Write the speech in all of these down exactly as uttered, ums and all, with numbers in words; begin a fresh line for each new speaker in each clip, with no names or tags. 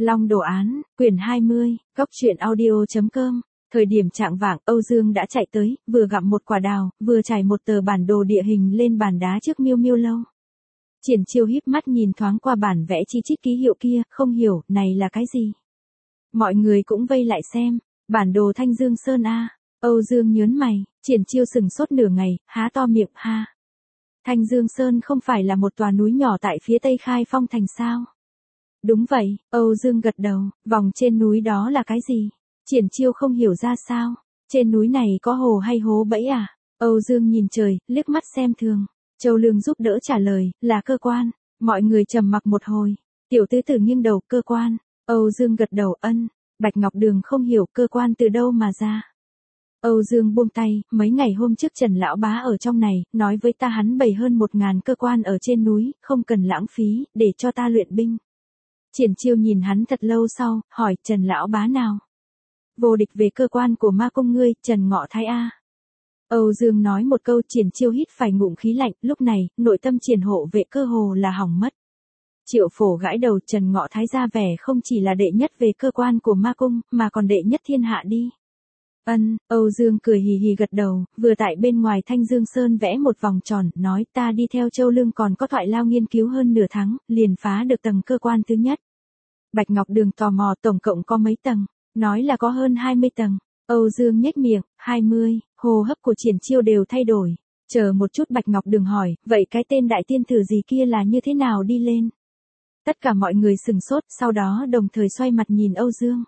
Long đồ án, quyển hai mươi, góc truyện audio.com. Thời điểm chạng vạng, Âu Dương đã chạy tới, vừa gặm một quả đào, vừa trải một tờ bản đồ địa hình lên bàn đá trước Miêu Miêu lâu. Triển Chiêu híp mắt nhìn thoáng qua bản vẽ chi chít ký hiệu kia, không hiểu, này là cái gì? Mọi người cũng vây lại xem, bản đồ Thanh Dương Sơn a. Âu Dương nhớn mày, Triển Chiêu sừng sốt nửa ngày, há to miệng, ha. Thanh Dương Sơn không phải là một tòa núi nhỏ tại phía tây Khai Phong thành sao? Đúng vậy, Âu Dương gật đầu, vòng trên núi đó là cái gì? Triển Chiêu không hiểu ra sao, trên núi này có hồ hay hố bẫy à? Âu Dương nhìn trời, liếc mắt xem thường. Châu Lương giúp đỡ trả lời, là cơ quan. Mọi người trầm mặc một hồi, tiểu tứ tử nghiêng đầu, cơ quan. Âu Dương gật đầu, ân. Bạch Ngọc Đường không hiểu cơ quan từ đâu mà ra. Âu Dương buông tay, mấy ngày hôm trước Trần Lão Bá ở trong này, nói với ta hắn bày hơn một ngàn cơ quan ở trên núi, không cần lãng phí, để cho ta luyện binh. Triển Chiêu nhìn hắn thật lâu sau, hỏi, Trần Lão Bá nào? Vô địch về cơ quan của ma cung ngươi, Trần Ngọ Thái A. Âu Dương nói một câu, Triển Chiêu hít phải ngụm khí lạnh, lúc này, nội tâm Triển hộ vệ cơ hồ là hỏng mất. Triệu Phổ gãi đầu, Trần Ngọ Thái ra vẻ không chỉ là đệ nhất về cơ quan của ma cung, mà còn đệ nhất thiên hạ đi. Ân, Âu Dương cười hì hì gật đầu, vừa tại bên ngoài Thanh Dương Sơn vẽ một vòng tròn, nói ta đi theo Châu Lương còn có Thoại Lao nghiên cứu hơn nửa tháng, liền phá được tầng cơ quan thứ nhất. Bạch Ngọc Đường tò mò tổng cộng có mấy tầng, nói là có hơn hai mươi tầng. Âu Dương nhếch miệng, hai mươi, hô hấp của Triển Chiêu đều thay đổi. Chờ một chút, Bạch Ngọc Đường hỏi, vậy cái tên đại tiên tử gì kia là như thế nào đi lên? Tất cả mọi người sừng sốt, sau đó đồng thời xoay mặt nhìn Âu Dương.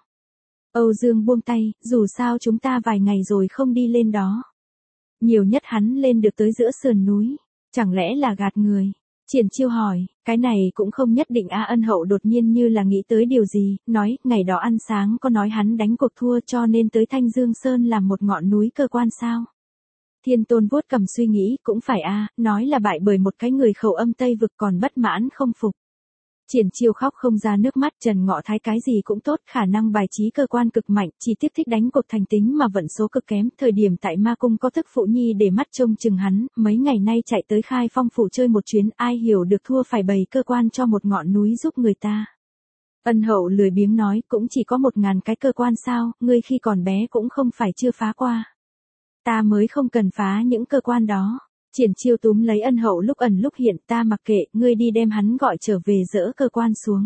Âu Dương buông tay, dù sao chúng ta vài ngày rồi không đi lên đó. Nhiều nhất hắn lên được tới giữa sườn núi, chẳng lẽ là gạt người? Triển Chiêu hỏi, cái này cũng không nhất định a. Ân Hậu đột nhiên như là nghĩ tới điều gì, nói, ngày đó ăn sáng có nói hắn đánh cuộc thua cho nên tới Thanh Dương Sơn làm một ngọn núi cơ quan sao? Thiên Tôn vuốt cầm suy nghĩ, cũng phải a, nói là bại bởi một cái người khẩu âm Tây vực còn bất mãn không phục. Triển Chiêu khóc không ra nước mắt, Trần Ngọ Thái cái gì cũng tốt, khả năng bài trí cơ quan cực mạnh, chỉ tiếc thích đánh cuộc thành tính mà vận số cực kém, thời điểm tại ma cung có thức phụ nhi để mắt trông chừng hắn, mấy ngày nay chạy tới Khai Phong phủ chơi một chuyến, ai hiểu được thua phải bày cơ quan cho một ngọn núi giúp người ta. Ân Hậu lười biếng nói, cũng chỉ có một ngàn cái cơ quan sao, ngươi khi còn bé cũng không phải chưa phá qua. Ta mới không cần phá những cơ quan đó. Triển Chiêu túm lấy Ân Hậu lúc ẩn lúc hiện, ta mặc kệ, ngươi đi đem hắn gọi trở về dỡ cơ quan xuống.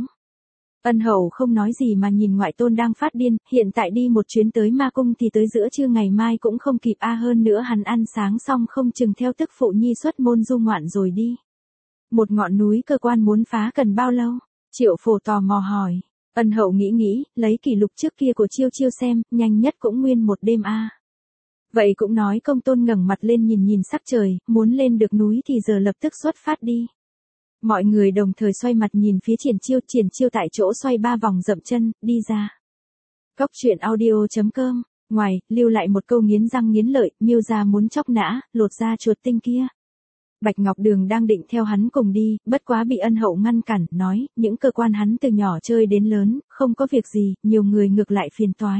Ân Hậu không nói gì mà nhìn ngoại tôn đang phát điên, hiện tại đi một chuyến tới ma cung thì tới giữa trưa ngày mai cũng không kịp a, hơn nữa hắn ăn sáng xong không chừng theo tức phụ nhi xuất môn du ngoạn rồi đi. Một ngọn núi cơ quan muốn phá cần bao lâu? Triệu Phổ tò mò hỏi. Ân Hậu nghĩ nghĩ, lấy kỷ lục trước kia của Chiêu Chiêu xem, nhanh nhất cũng nguyên một đêm a. Vậy cũng nói công tôn ngẩng mặt lên nhìn nhìn sắc trời, muốn lên được núi thì giờ lập tức xuất phát đi. Mọi người đồng thời xoay mặt nhìn phía Triển Chiêu, Triển Chiêu tại chỗ xoay ba vòng dậm chân, đi ra. Góc truyện audio.com, ngoài, lưu lại một câu nghiến răng nghiến lợi, Miêu gia muốn chóc nã, lột da chuột tinh kia. Bạch Ngọc Đường đang định theo hắn cùng đi, bất quá bị Ân Hậu ngăn cản, nói, những cơ quan hắn từ nhỏ chơi đến lớn, không có việc gì, nhiều người ngược lại phiền toái.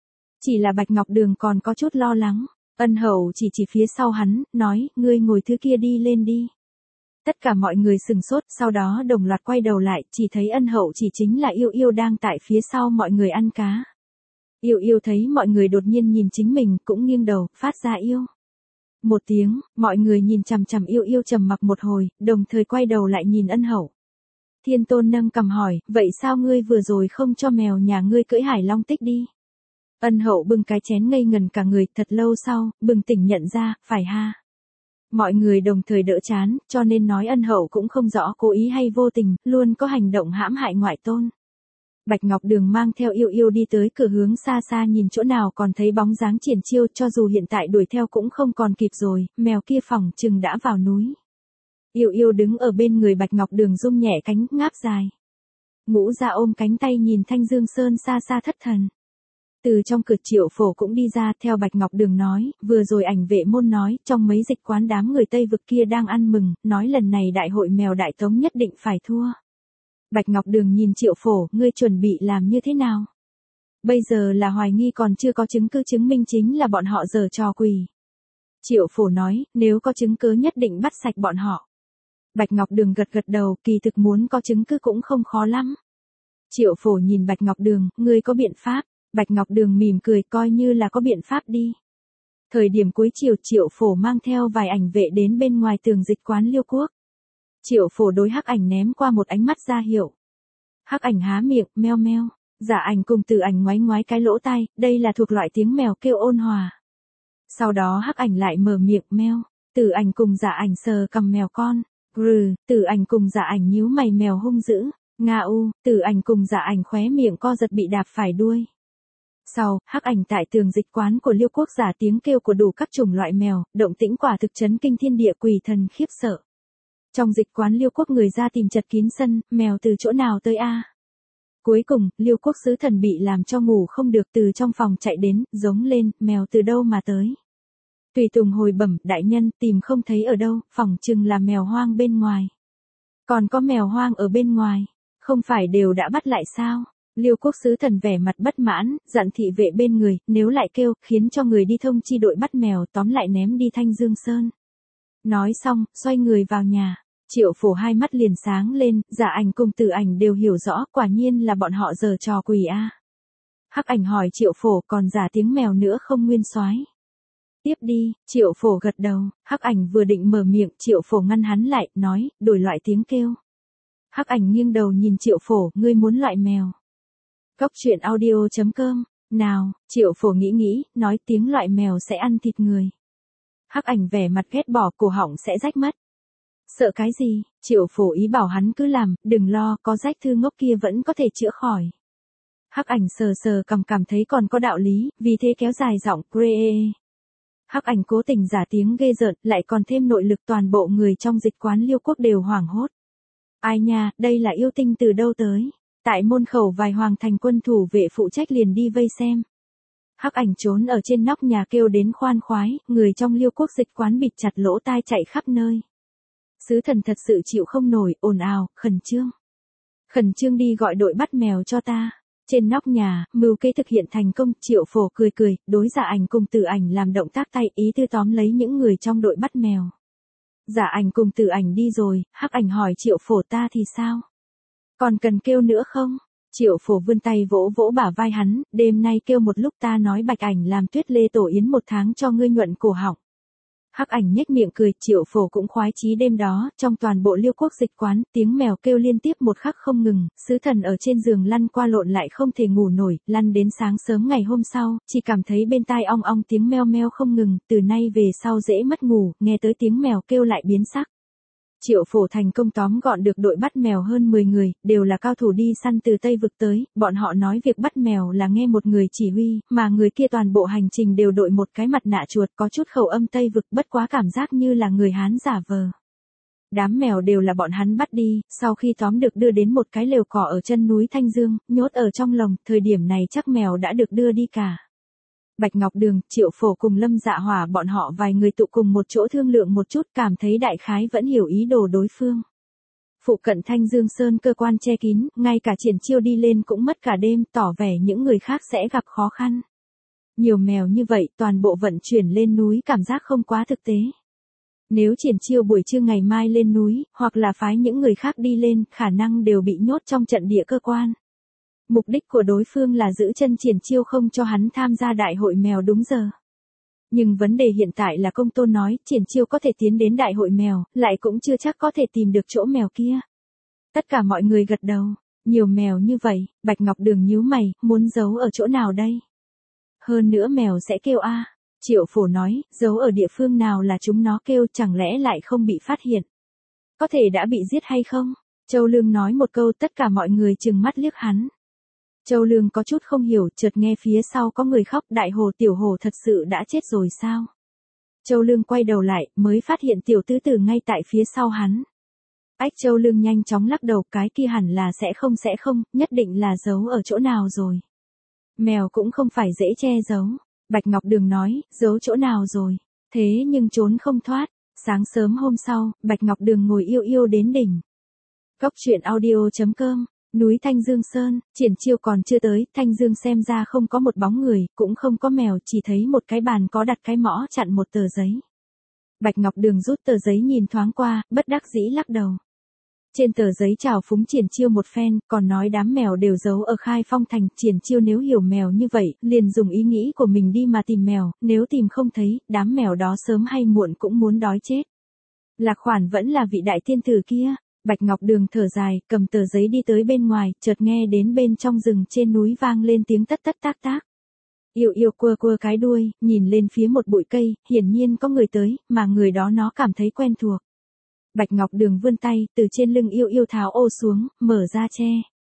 Chỉ là Bạch Ngọc Đường còn có chút lo lắng, Ân Hậu chỉ chỉ phía sau hắn, nói, ngươi ngồi thứ kia đi lên đi. Tất cả mọi người sừng sốt, sau đó đồng loạt quay đầu lại, chỉ thấy Ân Hậu chỉ chính là Yêu Yêu đang tại phía sau mọi người ăn cá. Yêu Yêu thấy mọi người đột nhiên nhìn chính mình, cũng nghiêng đầu, phát ra yêu. Một tiếng, mọi người nhìn chằm chằm Yêu Yêu trầm mặc một hồi, đồng thời quay đầu lại nhìn Ân Hậu. Thiên Tôn nâng cằm hỏi, vậy sao ngươi vừa rồi không cho mèo nhà ngươi cưỡi Hải Long Tích đi? Ân Hậu bưng cái chén ngây ngần cả người, thật lâu sau, bừng tỉnh nhận ra, phải ha. Mọi người đồng thời đỡ chán, cho nên nói Ân Hậu cũng không rõ cố ý hay vô tình, luôn có hành động hãm hại ngoại tôn. Bạch Ngọc Đường mang theo Yêu Yêu đi tới cửa hướng xa xa nhìn chỗ nào còn thấy bóng dáng Triển Chiêu, cho dù hiện tại đuổi theo cũng không còn kịp rồi, mèo kia phỏng chừng đã vào núi. Yêu Yêu đứng ở bên người Bạch Ngọc Đường rung nhẹ cánh, ngáp dài. Ngũ Gia ôm cánh tay nhìn Thanh Dương Sơn xa xa thất thần. Từ trong cửa Triệu Phổ cũng đi ra, theo Bạch Ngọc Đường nói, vừa rồi ảnh vệ môn nói, trong mấy dịch quán đám người Tây vực kia đang ăn mừng, nói lần này đại hội mèo đại tống nhất định phải thua. Bạch Ngọc Đường nhìn Triệu Phổ, ngươi chuẩn bị làm như thế nào? Bây giờ là hoài nghi còn chưa có chứng cứ chứng minh chính là bọn họ giở trò quỷ. Triệu Phổ nói, nếu có chứng cứ nhất định bắt sạch bọn họ. Bạch Ngọc Đường gật gật đầu, kỳ thực muốn có chứng cứ cũng không khó lắm. Triệu Phổ nhìn Bạch Ngọc Đường, ngươi có biện pháp? Bạch Ngọc Đường mỉm cười, coi như là có biện pháp đi. Thời điểm cuối chiều, Triệu Phổ mang theo vài ảnh vệ đến bên ngoài tường dịch quán Liêu Quốc. Triệu Phổ đối Hắc Ảnh ném qua một ánh mắt ra hiệu. Hắc Ảnh há miệng, meo meo. Giả Ảnh cùng Tử Ảnh ngoái ngoái cái lỗ tai, đây là thuộc loại tiếng mèo kêu ôn hòa. Sau đó Hắc Ảnh lại mở miệng meo. Tử Ảnh cùng Giả Ảnh sờ cầm mèo con. Rừ, Tử Ảnh cùng Giả Ảnh nhíu mày mèo hung dữ. Nga u, Tử Ảnh cùng Giả Ảnh khóe miệng co giật bị đạp phải đuôi. Sau, Hắc Ảnh tại tường dịch quán của Liêu Quốc giả tiếng kêu của đủ các chủng loại mèo, động tĩnh quả thực chấn kinh thiên địa, quỷ thần khiếp sợ. Trong dịch quán Liêu Quốc người ra tìm chật kín sân, mèo từ chỗ nào tới a? Cuối cùng, Liêu Quốc sứ thần bị làm cho ngủ không được, từ trong phòng chạy đến, giống lên, mèo từ đâu mà tới? Tùy Tùng hồi bẩm, đại nhân, tìm không thấy ở đâu, phỏng chừng là mèo hoang bên ngoài. Còn có mèo hoang ở bên ngoài, không phải đều đã bắt lại sao? Liêu Quốc sứ thần vẻ mặt bất mãn, dặn thị vệ bên người, nếu lại kêu, khiến cho người đi thông chi đội bắt mèo, tóm lại ném đi Thanh Dương Sơn. Nói xong, xoay người vào nhà. Triệu Phổ hai mắt liền sáng lên, Giả Ảnh cùng Tử Ảnh đều hiểu rõ, quả nhiên là bọn họ giở trò quỷ a. Hắc Ảnh hỏi Triệu Phổ, còn giả tiếng mèo nữa không nguyên soái? Tiếp đi, Triệu Phổ gật đầu. Hắc Ảnh vừa định mở miệng, Triệu Phổ ngăn hắn lại, nói, đổi loại tiếng kêu. Hắc Ảnh nghiêng đầu nhìn Triệu Phổ, ngươi muốn loại mèo? Cốc truyện audio chấm com, nào, Triệu Phổ nghĩ nghĩ, nói tiếng loại mèo sẽ ăn thịt người. Hắc Ảnh vẻ mặt ghét bỏ, cổ họng sẽ rách mất. Sợ cái gì? Triệu Phổ ý bảo hắn cứ làm, đừng lo, có rách thư ngốc kia vẫn có thể chữa khỏi. Hắc Ảnh sờ sờ cầm cảm thấy còn có đạo lý, vì thế kéo dài giọng, cree. Hắc Ảnh cố tình giả tiếng ghê rợn, lại còn thêm nội lực, toàn bộ người trong dịch quán Liêu Quốc đều hoảng hốt. Ai nha, đây là yêu tinh từ đâu tới? Tại môn khẩu vài hoàng thành quân thủ vệ phụ trách liền đi vây xem. Hắc Ảnh trốn ở trên nóc nhà kêu đến khoan khoái, người trong Liêu Quốc dịch quán bịt chặt lỗ tai chạy khắp nơi. Sứ thần thật sự chịu không nổi, ồn ào, khẩn trương. Khẩn trương đi gọi đội bắt mèo cho ta. Trên nóc nhà, mưu kế thực hiện thành công, Triệu Phổ cười cười, đối Giả Ảnh cùng Tử Ảnh làm động tác tay, ý tư tóm lấy những người trong đội bắt mèo. Giả Ảnh cùng Tử Ảnh đi rồi, Hắc Ảnh hỏi Triệu Phổ, ta thì sao? Còn cần kêu nữa không? Triệu Phổ vươn tay vỗ vỗ bả vai hắn, đêm nay kêu một lúc, ta nói Bạch Ảnh làm Tuyết Lê tổ yến một tháng cho ngươi nhuận cổ họng. Hắc Ảnh nhếch miệng cười, Triệu Phổ cũng khoái chí đêm đó, trong toàn bộ Liêu Quốc dịch quán, tiếng mèo kêu liên tiếp một khắc không ngừng, sứ thần ở trên giường lăn qua lộn lại không thể ngủ nổi, lăn đến sáng sớm ngày hôm sau, chỉ cảm thấy bên tai ong ong tiếng meo meo không ngừng, từ nay về sau dễ mất ngủ, nghe tới tiếng mèo kêu lại biến sắc. Triệu Phổ thành công tóm gọn được đội bắt mèo hơn mười người, đều là cao thủ đi săn từ Tây Vực tới, bọn họ nói việc bắt mèo là nghe một người chỉ huy, mà người kia toàn bộ hành trình đều đội một cái mặt nạ chuột, có chút khẩu âm Tây Vực, bất quá cảm giác như là người Hán giả vờ. Đám mèo đều là bọn hắn bắt đi, sau khi tóm được đưa đến một cái lều cỏ ở chân núi Thanh Dương, nhốt ở trong lồng, thời điểm này chắc mèo đã được đưa đi cả. Bạch Ngọc Đường, Triệu Phổ cùng Lâm Dạ Hỏa bọn họ vài người tụ cùng một chỗ thương lượng một chút, cảm thấy đại khái vẫn hiểu ý đồ đối phương. Phụ cận Thanh Dương Sơn cơ quan che kín, ngay cả Triển Chiêu đi lên cũng mất cả đêm, tỏ vẻ những người khác sẽ gặp khó khăn. Nhiều mèo như vậy, toàn bộ vận chuyển lên núi cảm giác không quá thực tế. Nếu Triển Chiêu buổi trưa ngày mai lên núi, hoặc là phái những người khác đi lên, khả năng đều bị nhốt trong trận địa cơ quan. Mục đích của đối phương là giữ chân Triển Chiêu không cho hắn tham gia đại hội mèo đúng giờ. Nhưng vấn đề hiện tại là Công Tôn nói, Triển Chiêu có thể tiến đến đại hội mèo, lại cũng chưa chắc có thể tìm được chỗ mèo kia. Tất cả mọi người gật đầu, nhiều mèo như vậy, Bạch Ngọc Đường nhíu mày, muốn giấu ở chỗ nào đây? Hơn nữa mèo sẽ kêu a. Triệu Phổ nói, giấu ở địa phương nào là chúng nó kêu, chẳng lẽ lại không bị phát hiện? Có thể đã bị giết hay không? Châu Lương nói một câu, tất cả mọi người trừng mắt liếc hắn. Châu Lương có chút không hiểu, chợt nghe phía sau có người khóc, đại hồ tiểu hồ thật sự đã chết rồi sao? Châu Lương quay đầu lại, mới phát hiện tiểu tứ tử ngay tại phía sau hắn. Ách, Châu Lương nhanh chóng lắc đầu, cái kia hẳn là sẽ không sẽ không, nhất định là giấu ở chỗ nào rồi. Mèo cũng không phải dễ che giấu. Bạch Ngọc Đường nói, giấu chỗ nào rồi, thế nhưng trốn không thoát. Sáng sớm hôm sau, Bạch Ngọc Đường ngồi yêu yêu đến đỉnh. Cốc truyện audio chấm com. Núi Thanh Dương Sơn, Triển Chiêu còn chưa tới, Thanh Dương xem ra không có một bóng người, cũng không có mèo, chỉ thấy một cái bàn có đặt cái mõ chặn một tờ giấy. Bạch Ngọc Đường rút tờ giấy nhìn thoáng qua, bất đắc dĩ lắc đầu. Trên tờ giấy chào phúng Triển Chiêu một phen, còn nói đám mèo đều giấu ở Khai Phong Thành. Triển Chiêu nếu hiểu mèo như vậy, liền dùng ý nghĩ của mình đi mà tìm mèo, nếu tìm không thấy, đám mèo đó sớm hay muộn cũng muốn đói chết. Lạc Khoản vẫn là vị đại tiên tử kia. Bạch Ngọc Đường thở dài, cầm tờ giấy đi tới bên ngoài, chợt nghe đến bên trong rừng trên núi vang lên tiếng tất tất tác tác. Yêu Yêu quơ quơ cái đuôi, nhìn lên phía một bụi cây, hiển nhiên có người tới, mà người đó nó cảm thấy quen thuộc. Bạch Ngọc Đường vươn tay, từ trên lưng Yêu Yêu tháo ô xuống, mở ra che.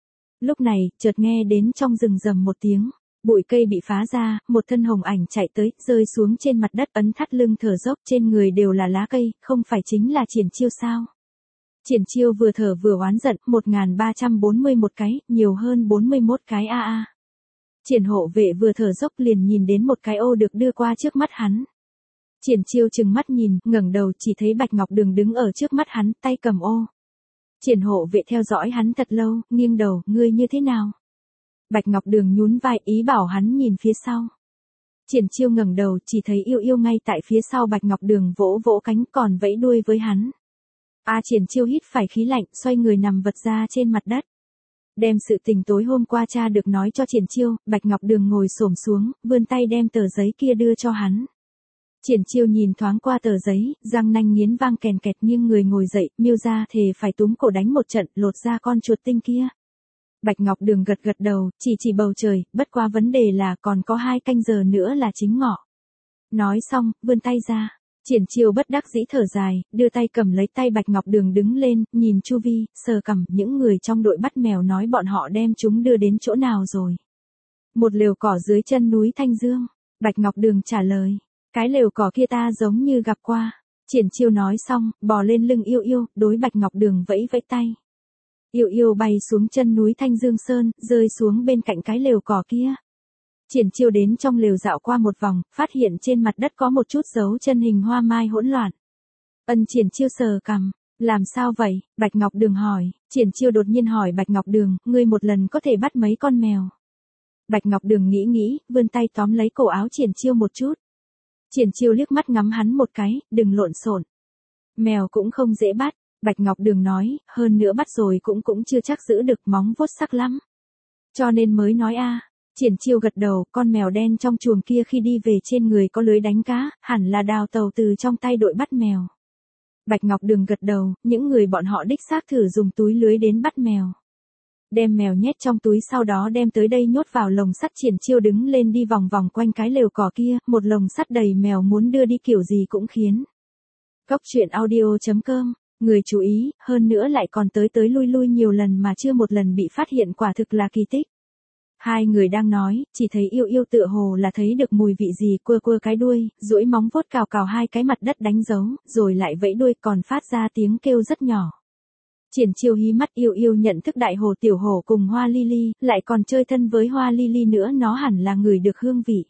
Lúc này, chợt nghe đến trong rừng rầm một tiếng, bụi cây bị phá ra, một thân hồng ảnh chạy tới, rơi xuống trên mặt đất ấn thắt lưng thở dốc, trên người đều là lá cây, không phải chính là Triển Chiêu sao? Triển Chiêu vừa thở vừa oán giận, một nghìn ba trăm bốn mươi mốt cái, nhiều hơn bốn mươi mốt cái a a. Triển hộ vệ vừa thở dốc liền nhìn đến một cái ô được đưa qua trước mắt hắn. Triển Chiêu trừng mắt nhìn, ngẩng đầu chỉ thấy Bạch Ngọc Đường đứng ở trước mắt hắn, tay cầm ô. Triển hộ vệ theo dõi hắn thật lâu, nghiêng đầu, ngươi như thế nào? Bạch Ngọc Đường nhún vai, ý bảo hắn nhìn phía sau. Triển Chiêu ngẩng đầu, chỉ thấy Yêu Yêu ngay tại phía sau Bạch Ngọc Đường vỗ vỗ cánh còn vẫy đuôi với hắn. A à, Triển Chiêu hít phải khí lạnh, xoay người nằm vật ra trên mặt đất. Đem sự tình tối hôm qua cha được nói cho Triển Chiêu, Bạch Ngọc Đường ngồi xổm xuống, vươn tay đem tờ giấy kia đưa cho hắn. Triển Chiêu nhìn thoáng qua tờ giấy, răng nanh nghiến vang kèn kẹt nghiêng người ngồi dậy, miêu ra thề phải túm cổ đánh một trận, lột ra con chuột tinh kia. Bạch Ngọc Đường gật gật đầu, chỉ chỉ bầu trời, bất qua vấn đề là còn có hai canh giờ nữa là chính ngọ. Nói xong, vươn tay ra. Triển Chiêu bất đắc dĩ thở dài, đưa tay cầm lấy tay Bạch Ngọc Đường đứng lên, nhìn chu vi, sờ cằm, những người trong đội bắt mèo nói bọn họ đem chúng đưa đến chỗ nào rồi. Một lều cỏ dưới chân núi Thanh Dương. Bạch Ngọc Đường trả lời, cái lều cỏ kia ta giống như gặp qua. Triển Chiêu nói xong, bò lên lưng Yêu Yêu, đối Bạch Ngọc Đường vẫy vẫy tay. Yêu Yêu bay xuống chân núi Thanh Dương Sơn, rơi xuống bên cạnh cái lều cỏ kia. Triển Chiêu đến trong lều dạo qua một vòng, phát hiện trên mặt đất có một chút dấu chân hình hoa mai hỗn loạn. Ân Triển Chiêu sờ cằm, làm sao vậy? Bạch Ngọc Đường hỏi. Triển Chiêu đột nhiên hỏi Bạch Ngọc Đường, ngươi một lần có thể bắt mấy con mèo? Bạch Ngọc Đường nghĩ nghĩ, vươn tay tóm lấy cổ áo Triển Chiêu một chút. Triển Chiêu liếc mắt ngắm hắn một cái, đừng lộn xộn. Mèo cũng không dễ bắt, Bạch Ngọc Đường nói, hơn nữa bắt rồi cũng cũng chưa chắc giữ được, móng vuốt sắc lắm. Cho nên mới nói a. À. Triển Chiêu gật đầu, con mèo đen trong chuồng kia khi đi về trên người có lưới đánh cá, hẳn là đào tàu từ trong tay đội bắt mèo. Bạch Ngọc Đường gật đầu, những người bọn họ đích xác thử dùng túi lưới đến bắt mèo. Đem mèo nhét trong túi sau đó đem tới đây nhốt vào lồng sắt. Triển Chiêu đứng lên đi vòng vòng quanh cái lều cỏ kia, một lồng sắt đầy mèo muốn đưa đi kiểu gì cũng khiến. Cốc truyện audio chấm com, người chú ý, hơn nữa lại còn tới tới lui lui nhiều lần mà chưa một lần bị phát hiện, quả thực là kỳ tích. Hai người đang nói, chỉ thấy Yêu Yêu tựa hồ là thấy được mùi vị gì, quơ quơ cái đuôi, duỗi móng vuốt cào cào hai cái mặt đất đánh dấu, rồi lại vẫy đuôi còn phát ra tiếng kêu rất nhỏ. Triển Chiêu hí mắt, Yêu Yêu nhận thức đại hồ tiểu hổ cùng Hoa Lily, lại còn chơi thân với Hoa Lily nữa, nó hẳn là người được hương vị.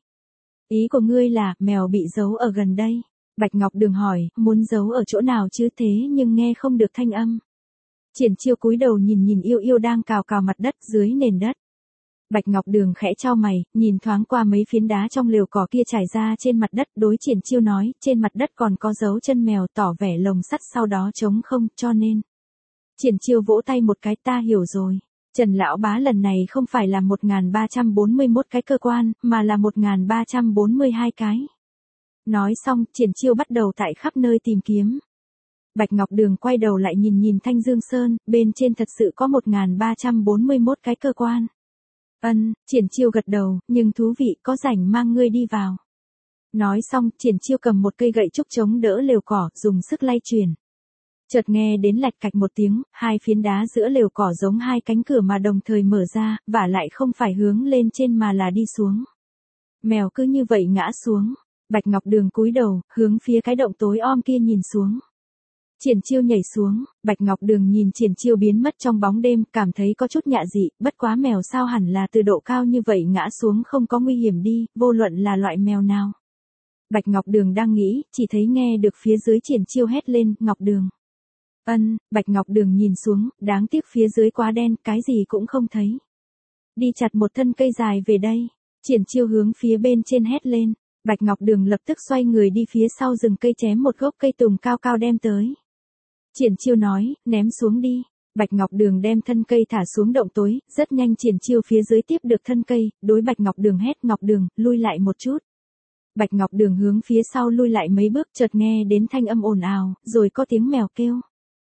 Ý của ngươi là, mèo bị giấu ở gần đây. Bạch Ngọc Đường hỏi, muốn giấu ở chỗ nào chứ, thế nhưng nghe không được thanh âm. Triển Chiêu cúi đầu nhìn nhìn Yêu Yêu đang cào cào mặt đất dưới nền đất. Bạch Ngọc Đường khẽ chau mày, nhìn thoáng qua mấy phiến đá trong lều cỏ kia trải ra trên mặt đất, đối Triển Chiêu nói, trên mặt đất còn có dấu chân mèo, tỏ vẻ lồng sắt sau đó trống không, cho nên. Triển Chiêu vỗ tay một cái, ta hiểu rồi. Trần lão bá lần này không phải là một nghìn ba trăm bốn mươi mốt cái cơ quan, mà là một nghìn ba trăm bốn mươi hai cái. Nói xong, Triển Chiêu bắt đầu tại khắp nơi tìm kiếm. Bạch Ngọc Đường quay đầu lại nhìn nhìn Thanh Dương Sơn, bên trên thật sự có một nghìn ba trăm bốn mươi mốt cái cơ quan. Ân, Triển Chiêu gật đầu, nhưng thú vị, có rảnh mang ngươi đi vào. Nói xong, Triển Chiêu cầm một cây gậy trúc chống đỡ lều cỏ, dùng sức lay chuyển. Chợt nghe đến lạch cạch một tiếng, hai phiến đá giữa lều cỏ giống hai cánh cửa mà đồng thời mở ra, và lại không phải hướng lên trên mà là đi xuống. Mèo cứ như vậy ngã xuống. Bạch Ngọc Đường cúi đầu, hướng phía cái động tối om kia nhìn xuống. Triển Chiêu nhảy xuống, Bạch Ngọc Đường nhìn Triển Chiêu biến mất trong bóng đêm, cảm thấy có chút nhạ dị, bất quá mèo sao hẳn là từ độ cao như vậy ngã xuống không có nguy hiểm đi, vô luận là loại mèo nào. Bạch Ngọc Đường đang nghĩ, chỉ thấy nghe được phía dưới Triển Chiêu hét lên, Ngọc Đường. Ân, Bạch Ngọc Đường nhìn xuống, đáng tiếc phía dưới quá đen, cái gì cũng không thấy. Đi chặt một thân cây dài về đây. Triển Chiêu hướng phía bên trên hét lên. Bạch Ngọc Đường lập tức xoay người đi phía sau rừng cây chém một gốc cây tùng cao cao đem tới. Triển Chiêu nói, ném xuống đi. Bạch Ngọc Đường đem thân cây thả xuống động tối, rất nhanh Triển Chiêu phía dưới tiếp được thân cây, đối Bạch Ngọc Đường hét Ngọc Đường, lui lại một chút. Bạch Ngọc Đường hướng phía sau lui lại mấy bước chợt nghe đến thanh âm ồn ào, rồi có tiếng mèo kêu.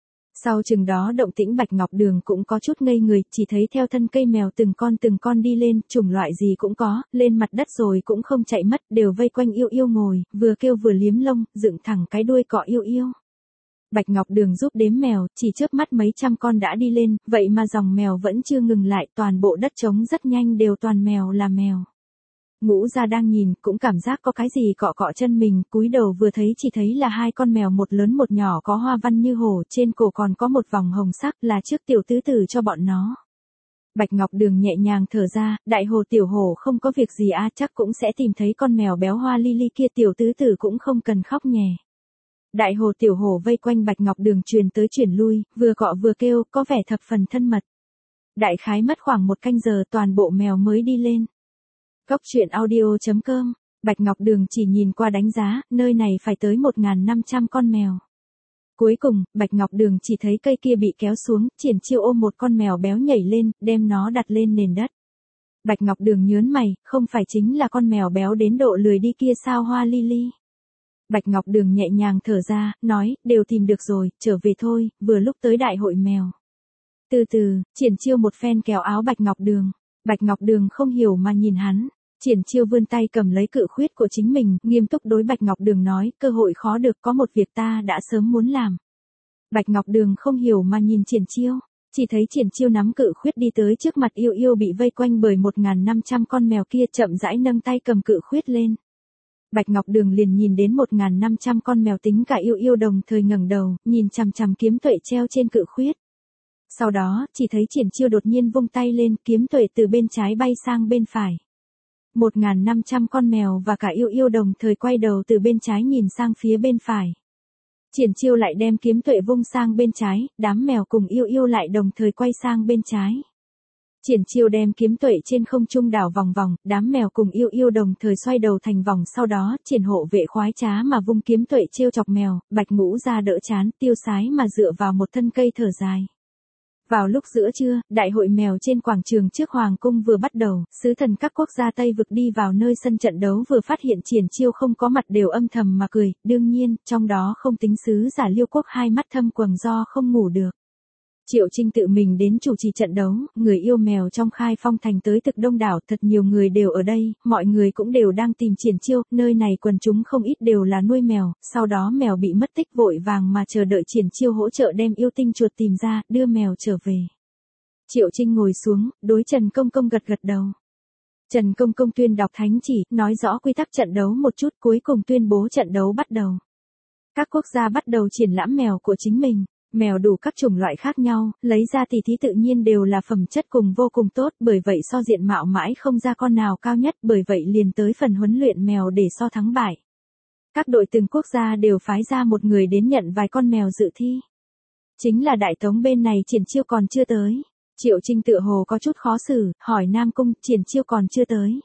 Sau chừng đó động tĩnh Bạch Ngọc Đường cũng có chút ngây người, chỉ thấy theo thân cây mèo từng con từng con đi lên, chủng loại gì cũng có, lên mặt đất rồi cũng không chạy mất, đều vây quanh Yêu Yêu ngồi, vừa kêu vừa liếm lông, dựng thẳng cái đuôi cọ Yêu Yêu. Bạch Ngọc Đường giúp đếm mèo, chỉ chớp mắt mấy trăm con đã đi lên, vậy mà dòng mèo vẫn chưa ngừng lại, toàn bộ đất trống rất nhanh đều toàn mèo là mèo. Ngũ Gia đang nhìn, cũng cảm giác có cái gì cọ cọ chân mình, cúi đầu vừa thấy chỉ thấy là hai con mèo một lớn một nhỏ có hoa văn như hổ, trên cổ còn có một vòng hồng sắc là trước tiểu tứ tử cho bọn nó. Bạch Ngọc Đường nhẹ nhàng thở ra, đại hồ tiểu hổ không có việc gì à, chắc cũng sẽ tìm thấy con mèo béo hoa Lily kia, tiểu tứ tử cũng không cần khóc nhè. Đại hồ tiểu hổ vây quanh Bạch Ngọc Đường truyền tới truyền lui, vừa cọ vừa kêu, có vẻ thập phần thân mật. Đại khái mất khoảng một canh giờ toàn bộ mèo mới đi lên. Cốc truyện audio chấm com, Bạch Ngọc Đường chỉ nhìn qua đánh giá, nơi này phải tới một nghìn năm trăm con mèo. Cuối cùng, Bạch Ngọc Đường chỉ thấy cây kia bị kéo xuống, Triển Chiêu ôm một con mèo béo nhảy lên, đem nó đặt lên nền đất. Bạch Ngọc Đường nhớn mày, không phải chính là con mèo béo đến độ lười đi kia sao Hoa Lily. Bạch Ngọc Đường nhẹ nhàng thở ra, nói, đều tìm được rồi, trở về thôi, vừa lúc tới đại hội mèo. Từ từ, Triển Chiêu một phen kéo áo Bạch Ngọc Đường. Bạch Ngọc Đường không hiểu mà nhìn hắn. Triển Chiêu vươn tay cầm lấy cự khuyết của chính mình, nghiêm túc đối Bạch Ngọc Đường nói, cơ hội khó được, có một việc ta đã sớm muốn làm. Bạch Ngọc Đường không hiểu mà nhìn Triển Chiêu, chỉ thấy Triển Chiêu nắm cự khuyết đi tới trước mặt Yêu Yêu bị vây quanh bởi một nghìn năm trăm con mèo kia, chậm rãi nâng tay cầm cự khuyết lên. Bạch Ngọc Đường liền nhìn đến một nghìn năm trăm con mèo tính cả Yêu Yêu đồng thời ngẩng đầu, nhìn chằm chằm kiếm tuệ treo trên cự khuyết. Sau đó, chỉ thấy Triển Chiêu đột nhiên vung tay lên, kiếm tuệ từ bên trái bay sang bên phải. một nghìn năm trăm con mèo và cả Yêu Yêu đồng thời quay đầu từ bên trái nhìn sang phía bên phải. Triển Chiêu lại đem kiếm tuệ vung sang bên trái, đám mèo cùng Yêu Yêu lại đồng thời quay sang bên trái. Triển Chiêu đem kiếm tuệ trên không trung đảo vòng vòng, đám mèo cùng Yêu Yêu đồng thời xoay đầu thành vòng, sau đó, Triển hộ vệ khoái trá mà vung kiếm tuệ trêu chọc mèo, Bạch Ngũ Gia đỡ chán, tiêu sái mà dựa vào một thân cây thở dài. Vào lúc giữa trưa, đại hội mèo trên quảng trường trước Hoàng cung vừa bắt đầu, sứ thần các quốc gia Tây vực đi vào nơi sân trận đấu vừa phát hiện Triển Chiêu không có mặt đều âm thầm mà cười, đương nhiên, trong đó không tính sứ giả Liêu quốc hai mắt thâm quầng do không ngủ được. Triệu Trinh tự mình đến chủ trì trận đấu, người yêu mèo trong Khai Phong thành tới thực đông đảo, thật nhiều người đều ở đây, mọi người cũng đều đang tìm Triển Chiêu, nơi này quần chúng không ít đều là nuôi mèo, sau đó mèo bị mất tích vội vàng mà chờ đợi Triển Chiêu hỗ trợ đem yêu tinh chuột tìm ra, đưa mèo trở về. Triệu Trinh ngồi xuống, đối Trần Công Công gật gật đầu. Trần Công Công tuyên đọc thánh chỉ, nói rõ quy tắc trận đấu một chút, cuối cùng tuyên bố trận đấu bắt đầu. Các quốc gia bắt đầu triển lãm mèo của chính mình. Mèo đủ các chủng loại khác nhau, lấy ra tỉ thí tự nhiên đều là phẩm chất cùng vô cùng tốt, bởi vậy so diện mạo mãi không ra con nào cao nhất, bởi vậy liền tới phần huấn luyện mèo để so thắng bại. Các đội từng quốc gia đều phái ra một người đến nhận vài con mèo dự thi. Chính là Đại Tống bên này Triển Chiêu còn chưa tới. Triệu Trinh tựa hồ có chút khó xử, hỏi Nam Cung, Triển Chiêu còn chưa tới.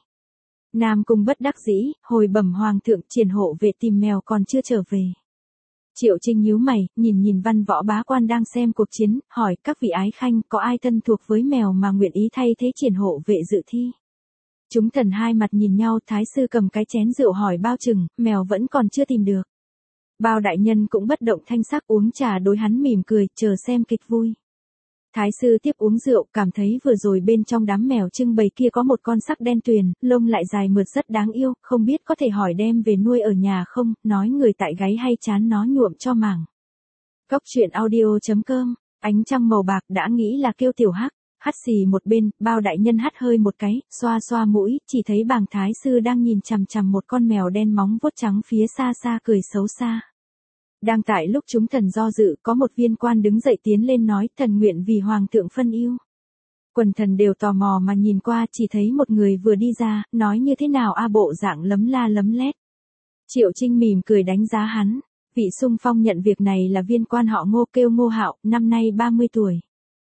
Nam Cung bất đắc dĩ, hồi bẩm Hoàng thượng, Triển hộ vệ tìm mèo còn chưa trở về. Triệu Trinh nhíu mày, nhìn nhìn văn võ bá quan đang xem cuộc chiến, hỏi các vị ái khanh có ai thân thuộc với mèo mà nguyện ý thay thế Triển hộ vệ dự thi. Chúng thần hai mặt nhìn nhau, thái sư cầm cái chén rượu hỏi Bao Trừng, mèo vẫn còn chưa tìm được. Bao đại nhân cũng bất động thanh sắc uống trà đối hắn mỉm cười, chờ xem kịch vui. Thái sư tiếp uống rượu, cảm thấy vừa rồi bên trong đám mèo trưng bày kia có một con sắc đen tuyền, lông lại dài mượt rất đáng yêu, không biết có thể hỏi đem về nuôi ở nhà không, nói người tại gáy hay chán nó nhuộm cho mảng. Cốc truyện audio chấm com, ánh trăng màu bạc đã nghĩ là kêu tiểu hắc, hắt xì một bên, Bao đại nhân hắt hơi một cái, xoa xoa mũi, chỉ thấy bàng thái sư đang nhìn chằm chằm một con mèo đen móng vuốt trắng phía xa xa cười xấu xa. Đang tại lúc chúng thần do dự, có một viên quan đứng dậy tiến lên nói, thần nguyện vì hoàng thượng phân ưu. Quần thần đều tò mò mà nhìn qua, chỉ thấy một người vừa đi ra, nói như thế nào a bộ dạng lấm la lấm lét. Triệu Trinh mỉm cười đánh giá hắn, vị xung phong nhận việc này là viên quan họ Ngô kêu Ngô Hạo, năm nay ba mươi tuổi.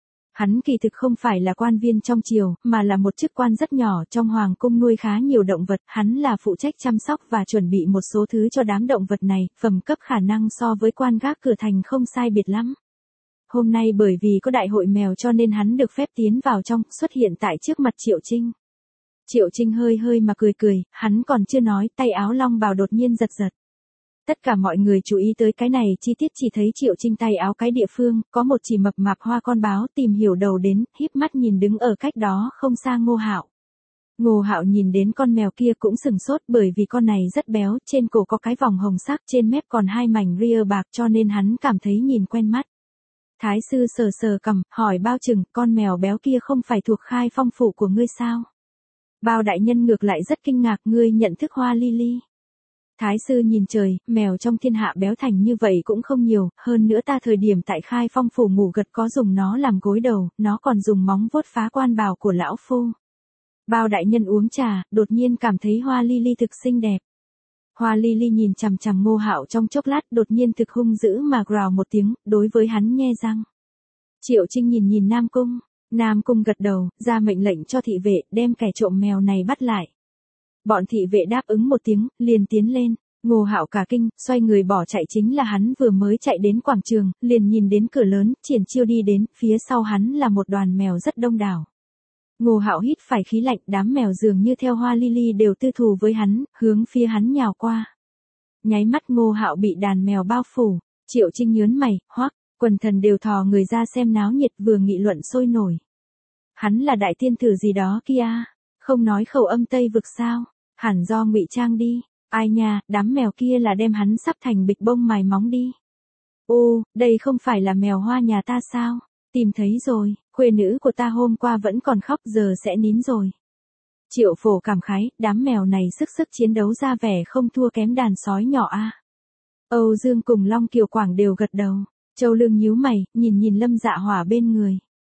Hắn kỳ thực không phải là quan viên trong triều, mà là một chức quan rất nhỏ trong hoàng cung nuôi khá nhiều động vật, hắn là phụ trách chăm sóc và chuẩn bị một số thứ cho đám động vật này, phẩm cấp khả năng so với quan gác cửa thành không sai biệt lắm. Hôm nay bởi vì có đại hội mèo cho nên hắn được phép tiến vào trong, xuất hiện tại trước mặt Triệu Trinh. Triệu Trinh hơi hơi mà cười cười, hắn còn chưa nói, tay áo long bào đột nhiên giật giật. Tất cả mọi người chú ý tới cái này chi tiết, chỉ thấy Triệu Trinh tay áo cái địa phương, có một chỉ mập mạp hoa con báo tìm hiểu đầu đến, híp mắt nhìn đứng ở cách đó không xa Ngô Hạo. Ngô Hạo nhìn đến con mèo kia cũng sừng sốt bởi vì con này rất béo, trên cổ có cái vòng hồng sắc, trên mép còn hai mảnh ria bạc cho nên hắn cảm thấy nhìn quen mắt. Thái sư sờ sờ cằm, hỏi Bao Trừng, con mèo béo kia không phải thuộc Khai Phong phủ của ngươi sao? Bao đại nhân ngược lại rất kinh ngạc, ngươi nhận thức Hoa Ly Ly. Thái sư nhìn trời, mèo trong thiên hạ béo thành như vậy cũng không nhiều, hơn nữa ta thời điểm tại Khai Phong phủ ngủ gật có dùng nó làm gối đầu, nó còn dùng móng vuốt phá quan bào của lão phu. Bao đại nhân uống trà, đột nhiên cảm thấy Hoa Ly Ly thực xinh đẹp. Hoa Ly Ly nhìn chằm chằm Ngô Hạo trong chốc lát, đột nhiên thực hung dữ mà growl một tiếng, đối với hắn nhe răng. Triệu Trinh nhìn nhìn Nam Cung, Nam Cung gật đầu, ra mệnh lệnh cho thị vệ, đem kẻ trộm mèo này bắt lại. Bọn thị vệ đáp ứng một tiếng, liền tiến lên. Ngô Hạo cả kinh, xoay người bỏ chạy, chính là hắn vừa mới chạy đến quảng trường, liền nhìn đến cửa lớn, Triển Chiêu đi đến, phía sau hắn là một đoàn mèo rất đông đảo. Ngô Hạo hít phải khí lạnh, đám mèo dường như theo Hoa Ly Ly đều tư thù với hắn, hướng phía hắn nhào qua. Nháy mắt Ngô Hạo bị đàn mèo bao phủ, Triệu Trinh nhớn mày, hoắc, quần thần đều thò người ra xem náo nhiệt, vừa nghị luận sôi nổi. Hắn là đại tiên tử gì đó kia, không nói khẩu âm Tây vực sao, hẳn do ngụy trang đi, ai nha, đám mèo kia là đem hắn sắp thành bịch bông mài móng đi. Ô, đây không phải là mèo Hoa nhà ta sao, tìm thấy rồi. Khuê nữ của ta hôm qua vẫn còn khóc, giờ sẽ nín rồi. Triệu Phổ cảm khái, đám mèo này sức sức chiến đấu ra vẻ không thua kém đàn sói nhỏ a. Âu Dương cùng Long Kiều Quảng đều gật đầu. Châu Lương nhíu mày, nhìn nhìn Lâm Dạ Hỏa bên người.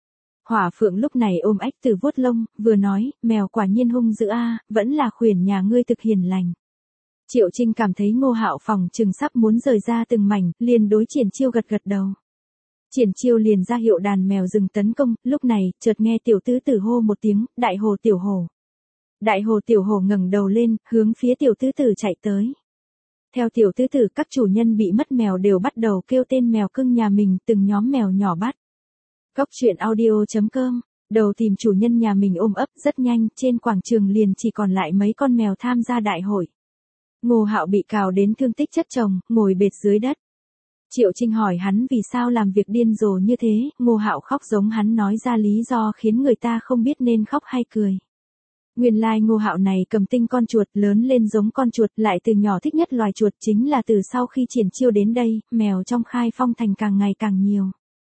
Hỏa Phượng lúc này ôm ếch từ vuốt lông, vừa nói, mèo quả nhiên hung dữ a, vẫn là khuyển nhà ngươi thực hiền lành. Triệu Trinh cảm thấy Ngô Hạo phòng chừng sắp muốn rời ra từng mảnh, liền đối Triển Chiêu gật gật đầu. Triển Chiêu liền ra hiệu đàn mèo dừng tấn công, lúc này, chợt nghe tiểu tứ tử hô một tiếng, đại hồ tiểu hồ. Đại hồ tiểu hồ ngẩng đầu lên, hướng phía tiểu tứ tử chạy tới. Theo tiểu tứ tử, các chủ nhân bị mất mèo đều bắt đầu kêu tên mèo cưng nhà mình, từng nhóm mèo nhỏ bắt. Góc truyện audio chấm com, đầu tìm chủ nhân nhà mình ôm ấp, rất nhanh, trên quảng trường liền chỉ còn lại mấy con mèo tham gia đại hội. Ngô Hạo bị cào đến thương tích chất chồng, ngồi bệt dưới đất. Triệu Trinh hỏi hắn vì sao làm việc điên rồ như thế, Ngô Hạo khóc giống hắn nói ra lý do khiến người ta không biết nên khóc hay cười. Nguyên lai like Ngô Hạo này cầm tinh con chuột, lớn lên giống con chuột, lại từ nhỏ thích nhất loài chuột, chính là từ sau khi Triển Chiêu đến đây, mèo trong Khai Phong thành càng ngày càng nhiều.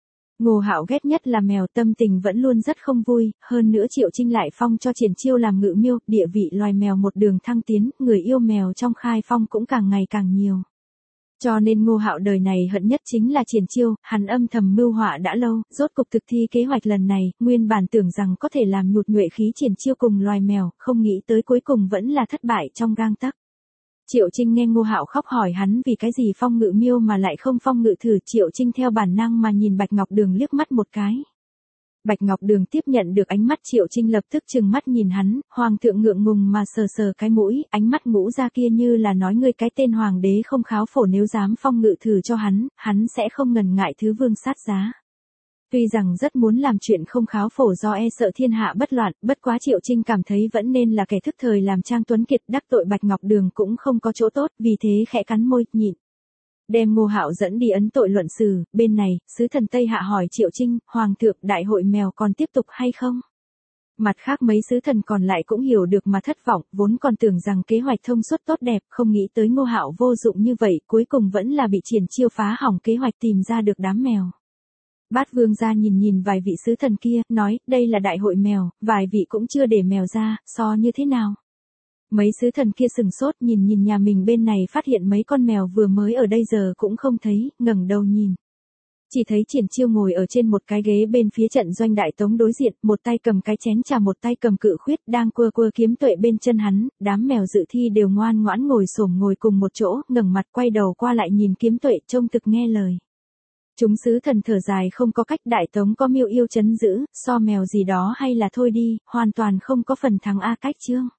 Ngô Hạo ghét nhất là mèo, tâm tình vẫn luôn rất không vui, hơn nữa Triệu Trinh lại phong cho Triển Chiêu làm ngự miêu, địa vị loài mèo một đường thăng tiến, người yêu mèo trong Khai Phong cũng càng ngày càng nhiều. Cho nên Ngô Hạo đời này hận nhất chính là Triển Chiêu, hắn âm thầm mưu họa đã lâu, rốt cục thực thi kế hoạch lần này, nguyên bản tưởng rằng có thể làm nhụt nhuệ khí Triển Chiêu cùng loài mèo, không nghĩ tới cuối cùng vẫn là thất bại trong gang tấc. Triệu Trinh nghe Ngô Hạo khóc hỏi hắn vì cái gì phong ngự miêu mà lại không phong ngự thử, Triệu Trinh theo bản năng mà nhìn Bạch Ngọc Đường liếc mắt một cái. Bạch Ngọc Đường tiếp nhận được ánh mắt Triệu Trinh lập tức trừng mắt nhìn hắn, hoàng thượng ngượng ngùng mà sờ sờ cái mũi, ánh mắt ngũ ra kia như là nói ngươi cái tên hoàng đế không kháo phổ, nếu dám phong ngự thử cho hắn, hắn sẽ không ngần ngại thứ vương sát giá. Tuy rằng rất muốn làm chuyện không kháo phổ do e sợ thiên hạ bất loạn, bất quá Triệu Trinh cảm thấy vẫn nên là kẻ thức thời làm Trang Tuấn Kiệt, đắc tội Bạch Ngọc Đường cũng không có chỗ tốt, vì thế khẽ cắn môi, nhịn. Đem Ngô Hạo dẫn đi ấn tội luận xử, bên này, sứ thần Tây Hạ hỏi Triệu Trinh, Hoàng thượng, đại hội mèo còn tiếp tục hay không? Mặt khác mấy sứ thần còn lại cũng hiểu được mà thất vọng, vốn còn tưởng rằng kế hoạch thông suốt tốt đẹp, không nghĩ tới Ngô Hạo vô dụng như vậy, cuối cùng vẫn là bị Triển Chiêu phá hỏng kế hoạch tìm ra được đám mèo. Bát Vương gia nhìn nhìn vài vị sứ thần kia, nói, đây là đại hội mèo, vài vị cũng chưa để mèo ra, so như thế nào? Mấy sứ thần kia sừng sốt nhìn nhìn nhà mình bên này, phát hiện mấy con mèo vừa mới ở đây giờ cũng không thấy, ngẩng đầu nhìn. Chỉ thấy Triển Chiêu ngồi ở trên một cái ghế bên phía trận doanh đại tống đối diện, một tay cầm cái chén trà một tay cầm cự khuyết, đang cua cua kiếm tuệ bên chân hắn, đám mèo dự thi đều ngoan ngoãn ngồi xổm ngồi cùng một chỗ, ngẩng mặt quay đầu qua lại nhìn kiếm tuệ, trông thực nghe lời. Chúng sứ thần thở dài, không có cách, đại tống có miêu yêu trấn giữ, so mèo gì đó hay là thôi đi, hoàn toàn không có phần thắng a cách chương.